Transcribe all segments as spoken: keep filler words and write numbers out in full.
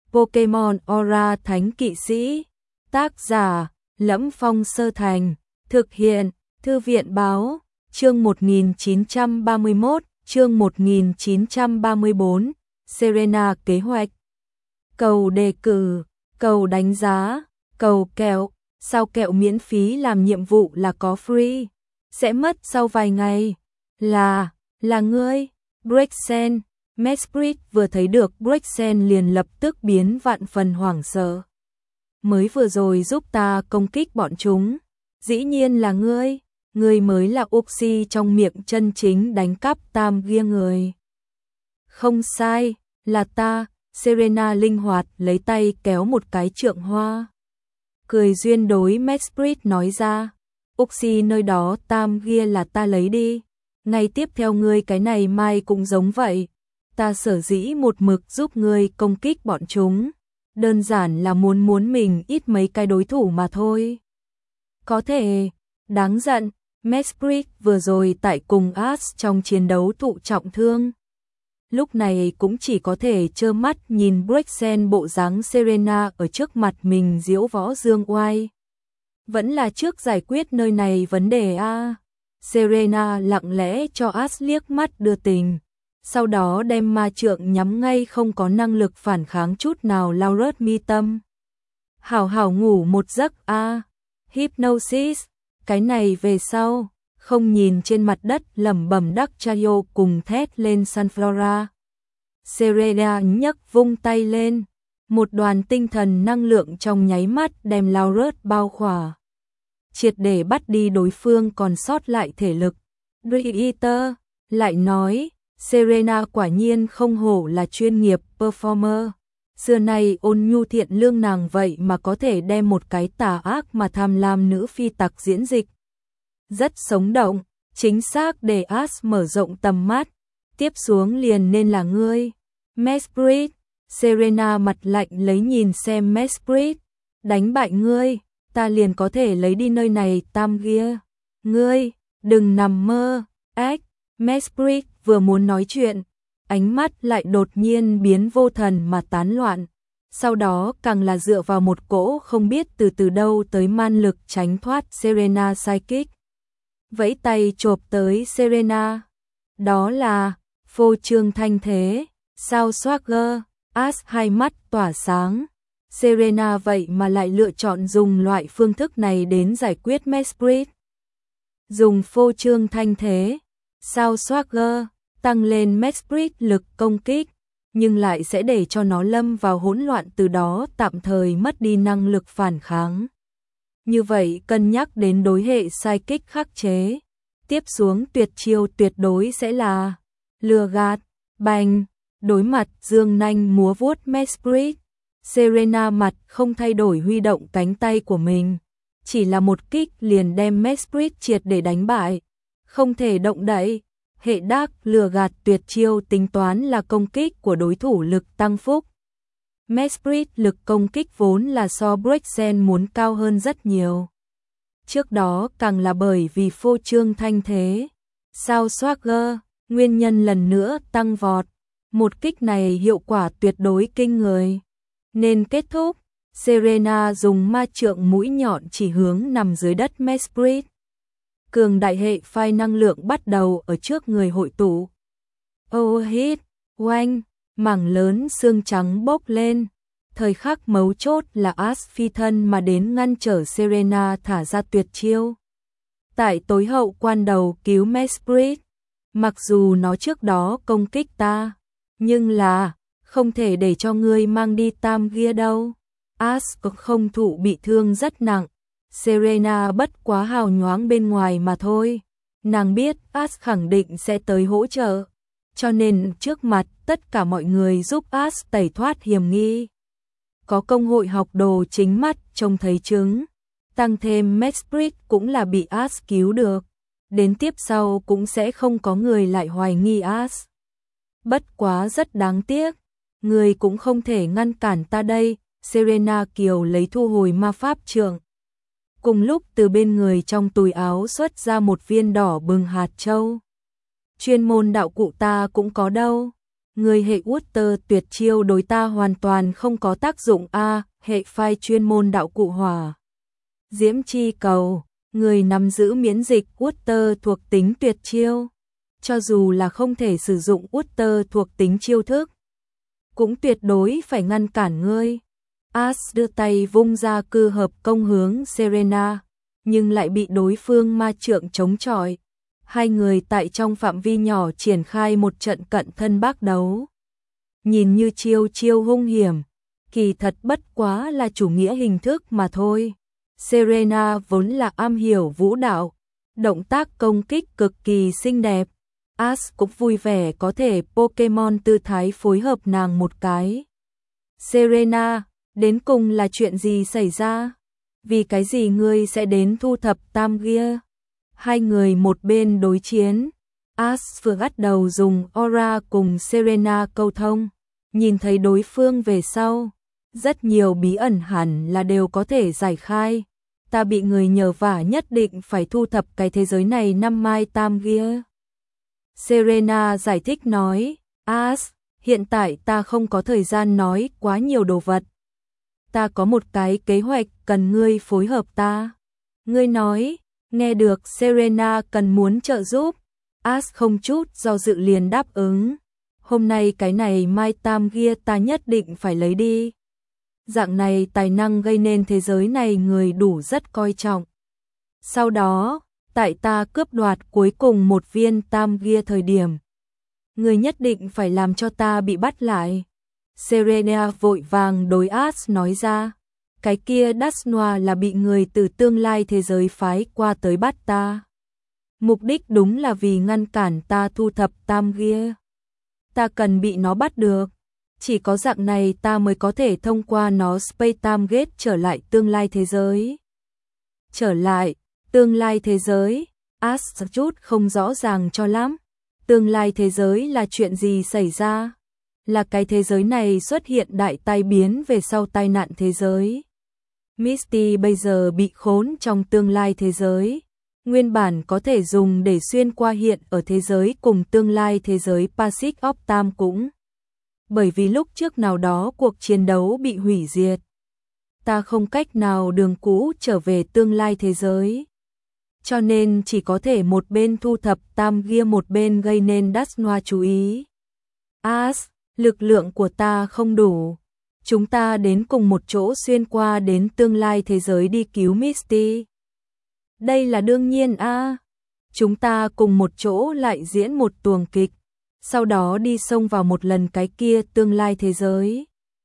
Pokemon Aura Thánh Kỵ Sĩ. Tác giả: Lẫm Phong Sơ Thành. Thực hiện: Thư viện Báo. Chương một nghìn chín trăm ba mươi mốt, chương một nghìn chín trăm ba mươi bốn. Serena kế hoạch. Cầu đề cử, cầu đánh giá, cầu kẹo. Sao kẹo miễn phí làm nhiệm vụ là có free? Sẽ mất sau vài ngày. Là, là ngươi. Brexen. Mesprit vừa thấy được Brexen liền lập tức biến vạn phần hoảng sợ. Mới vừa rồi giúp ta công kích bọn chúng. Dĩ nhiên là ngươi. Ngươi mới là Uxie trong miệng chân chính đánh cắp tam ghia người. Không sai, là ta. Serena linh hoạt lấy tay kéo một cái trượng hoa. Cười duyên đối Mesprit nói ra. Uxie nơi đó tam ghia là ta lấy đi. Ngay tiếp theo ngươi cái này mai cũng giống vậy. Ta sở dĩ một mực giúp ngươi công kích bọn chúng. Đơn giản là muốn muốn mình ít mấy cái đối thủ mà thôi. Có thể, đáng giận, Mesprit vừa rồi tại cùng Ash trong chiến đấu thụ trọng thương. Lúc này cũng chỉ có thể trơ mắt nhìn Brexen bộ dáng Serena ở trước mặt mình diễu võ dương oai. Vẫn là trước giải quyết nơi này vấn đề a. Serena lặng lẽ cho Ash liếc mắt đưa tình. Sau đó đem ma trượng nhắm ngay không có năng lực phản kháng chút nào Laurus mi tâm. Hảo hảo ngủ một giấc a. Hypnosis. Cái này về sau, không nhìn trên mặt đất lẩm bẩm đắc Chayo cùng thét lên Sunflora. Serena nhấc vung tay lên, một đoàn tinh thần năng lượng trong nháy mắt đem Laurus bao khỏa. Triệt để bắt đi đối phương còn sót lại thể lực. Dreater lại nói, Serena quả nhiên không hổ là chuyên nghiệp performer. Xưa nay ôn nhu thiện lương nàng vậy mà có thể đem một cái tà ác mà tham lam nữ phi tặc diễn dịch. Rất sống động, chính xác để Ash mở rộng tầm mắt. Tiếp xuống liền nên là ngươi. Mesprit. Serena mặt lạnh lấy nhìn xem Mesprit. Đánh bại ngươi, ta liền có thể lấy đi nơi này tam ghia. Ngươi, đừng nằm mơ. Ách. Mesprit vừa muốn nói chuyện, ánh mắt lại đột nhiên biến vô thần mà tán loạn. Sau đó càng là dựa vào một cỗ không biết từ từ đâu tới man lực tránh thoát Serena Psychic. Vẫy tay chộp tới Serena. Đó là phô trương thanh thế, sao Swagger. Ash hai mắt tỏa sáng. Serena vậy mà lại lựa chọn dùng loại phương thức này đến giải quyết Mesprit. Dùng phô trương thanh thế, sao Swagger tăng lên Mesprit lực công kích, nhưng lại sẽ để cho nó lâm vào hỗn loạn, từ đó tạm thời mất đi năng lực phản kháng. Như vậy cân nhắc đến đối hệ psychic khắc chế, tiếp xuống tuyệt chiêu tuyệt đối sẽ là lừa gạt. Bành, đối mặt dương nanh múa vuốt Mesprit, Serena mặt không thay đổi huy động cánh tay của mình, chỉ là một kích liền đem Mesprit triệt để đánh bại, không thể động đậy. Hệ đắc lừa gạt tuyệt chiêu tính toán là công kích của đối thủ lực tăng phúc. Mesprit lực công kích vốn là so Brexen muốn cao hơn rất nhiều. Trước đó càng là bởi vì phô trương thanh thế. Sao Swagger, nguyên nhân lần nữa tăng vọt. Một kích này hiệu quả tuyệt đối kinh người. Nên kết thúc, Serena dùng ma trượng mũi nhọn chỉ hướng nằm dưới đất Mesprit. Cường đại hệ phai năng lượng bắt đầu ở trước người hội tụ. Oh hit, oanh, mảng lớn xương trắng bốc lên. Thời khắc mấu chốt là Ash phi thân mà đến ngăn trở Serena thả ra tuyệt chiêu. Tại tối hậu quan đầu cứu Mesprit. Mặc dù nó trước đó công kích ta, nhưng là không thể để cho ngươi mang đi tam ghia đâu. Ash không thụ bị thương rất nặng. Serena bất quá hào nhoáng bên ngoài mà thôi. Nàng biết Ash khẳng định sẽ tới hỗ trợ, cho nên trước mặt tất cả mọi người giúp Ash tẩy thoát hiểm nghi. Có công hội học đồ chính mắt trông thấy chứng. Tăng thêm Mesprit cũng là bị Ash cứu được. Đến tiếp sau cũng sẽ không có người lại hoài nghi Ash. Bất quá rất đáng tiếc, người cũng không thể ngăn cản ta đây. Serena kiều lấy thu hồi ma pháp trượng. Cùng lúc từ bên người trong túi áo xuất ra một viên đỏ bừng hạt châu. Chuyên môn đạo cụ ta cũng có đâu. Người hệ Water tuyệt chiêu đối ta hoàn toàn không có tác dụng a, hệ phai chuyên môn đạo cụ hỏa. Diễm chi cầu, người nắm giữ miễn dịch Water thuộc tính tuyệt chiêu. Cho dù là không thể sử dụng Water thuộc tính chiêu thức, cũng tuyệt đối phải ngăn cản ngươi. Ash đưa tay vung ra cư hợp công hướng Serena, nhưng lại bị đối phương ma trượng chống chọi. Hai người tại trong phạm vi nhỏ triển khai một trận cận thân bác đấu. Nhìn như chiêu chiêu hung hiểm, kỳ thật bất quá là chủ nghĩa hình thức mà thôi. Serena vốn là am hiểu vũ đạo, động tác công kích cực kỳ xinh đẹp. Ash cũng vui vẻ có thể Pokemon tư thái phối hợp nàng một cái. Serena, đến cùng là chuyện gì xảy ra? Vì cái gì ngươi sẽ đến thu thập tam gia? Hai người một bên đối chiến. Ash vừa bắt đầu dùng aura cùng Serena câu thông, nhìn thấy đối phương về sau, rất nhiều bí ẩn hẳn là đều có thể giải khai. Ta bị người nhờ vả nhất định phải thu thập cái thế giới này năm mai tam gia. Serena giải thích nói, Ash, hiện tại ta không có thời gian nói quá nhiều đồ vật. Ta có một cái kế hoạch cần ngươi phối hợp ta. Ngươi nói, nghe được Serena cần muốn trợ giúp. Ash không chút do dự liền đáp ứng. Hôm nay cái này mai tam gia ta nhất định phải lấy đi. Dạng này tài năng gây nên thế giới này người đủ rất coi trọng. Sau đó, tại ta cướp đoạt cuối cùng một viên tam gia thời điểm, người nhất định phải làm cho ta bị bắt lại. Serena vội vàng đối Ash nói ra, cái kia Dusknoir là bị người từ tương lai thế giới phái qua tới bắt ta. Mục đích đúng là vì ngăn cản ta thu thập tam gia. Ta cần bị nó bắt được. Chỉ có dạng này ta mới có thể thông qua nó Space Time Gate trở lại tương lai thế giới. Trở lại, tương lai thế giới, Ash chút không rõ ràng cho lắm. Tương lai thế giới là chuyện gì xảy ra? Là cái thế giới này xuất hiện đại tai biến về sau tai nạn thế giới. Misty bây giờ bị khốn trong tương lai thế giới. Nguyên bản có thể dùng để xuyên qua hiện ở thế giới cùng tương lai thế giới Pacific of Time cũng. Bởi vì lúc trước nào đó cuộc chiến đấu bị hủy diệt. Ta không cách nào đường cũ trở về tương lai thế giới. Cho nên chỉ có thể một bên thu thập tam gia một bên gây nên Dusknoir chú ý. Ash, lực lượng của ta không đủ. Chúng ta đến cùng một chỗ xuyên qua đến tương lai thế giới đi cứu Misty. Đây là đương nhiên a. À. Chúng ta cùng một chỗ lại diễn một tuồng kịch, sau đó đi xông vào một lần cái kia tương lai thế giới.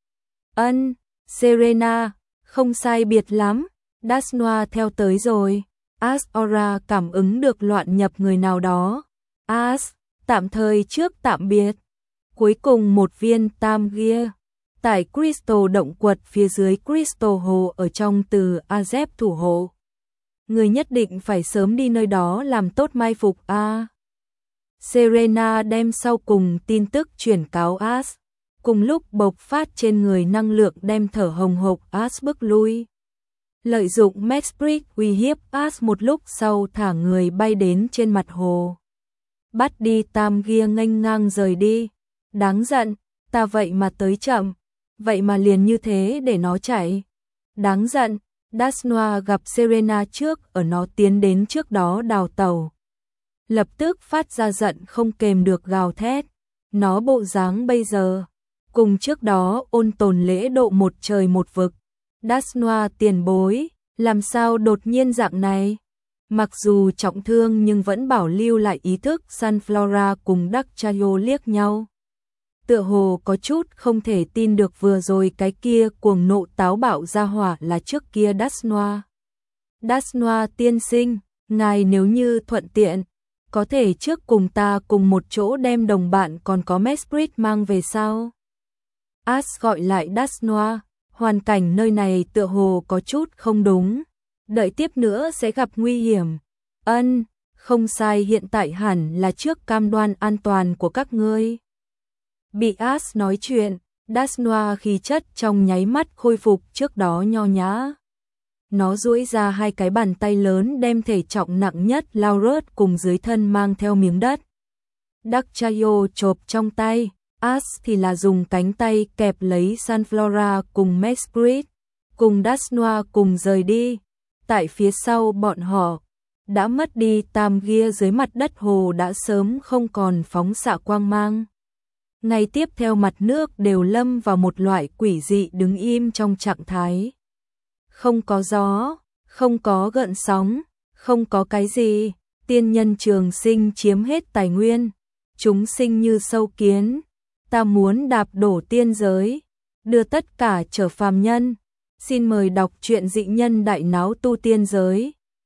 Ân, Serena, không sai biệt lắm, Dusknoir theo tới rồi. Ash Aura cảm ứng được loạn nhập người nào đó. Ash, tạm thời trước tạm biệt. Cuối cùng một viên tam gia. Tại Crystal động quật phía dưới Crystal Hồ ở trong từ Azep thủ hộ. Người nhất định phải sớm đi nơi đó làm tốt mai phục a. À. Serena đem sau cùng tin tức chuyển cáo Ash. Cùng lúc bộc phát trên người năng lượng đem thở hồng hộc Ash bước lui. Lợi dụng Mesprit uy hiếp Ash một lúc sau thả người bay đến trên mặt hồ. Bắt đi tam gia nghênh ngang rời đi. Đáng giận, ta vậy mà tới chậm. Vậy mà liền như thế để nó chạy. Đáng giận, Dusknoir gặp Serena trước ở nó tiến đến trước đó đào tàu. Lập tức phát ra giận không kềm được gào thét. Nó bộ dáng bây giờ, cùng trước đó ôn tồn lễ độ một trời một vực. Dusknoir tiền bối, làm sao đột nhiên dạng này? Mặc dù trọng thương nhưng vẫn bảo lưu lại ý thức. Sunflora cùng Dugtrio liếc nhau. Tựa hồ có chút không thể tin được vừa rồi cái kia cuồng nộ táo bạo ra hỏa là trước kia Dusknoir. Dusknoir tiên sinh, ngài nếu như thuận tiện, có thể trước cùng ta cùng một chỗ đem đồng bạn còn có Mesprit mang về sau. Ash gọi lại Dusknoir, hoàn cảnh nơi này tựa hồ có chút không đúng, đợi tiếp nữa sẽ gặp nguy hiểm. Ân, không sai, hiện tại hẳn là trước cam đoan an toàn của các ngươi. Bị Ash nói chuyện, Dusknoir khí chất trong nháy mắt khôi phục trước đó nho nhã. Nó duỗi ra hai cái bàn tay lớn đem thể trọng nặng nhất Laurus cùng dưới thân mang theo miếng đất. Dugtrio chộp trong tay, Ash thì là dùng cánh tay kẹp lấy Sunflora cùng Mesprit, cùng Dasnoa cùng rời đi. Tại phía sau bọn họ, đã mất đi tam gia dưới mặt đất hồ đã sớm không còn phóng xạ quang mang. Ngay tiếp theo mặt nước đều lâm vào một loại quỷ dị đứng im trong trạng thái. Không có gió, không có gợn sóng, không có cái gì, tiên nhân trường sinh chiếm hết tài nguyên, chúng sinh như sâu kiến, ta muốn đạp đổ tiên giới, đưa tất cả trở phàm nhân. Xin mời đọc truyện Dị Nhân Đại Náo Tu Tiên Giới.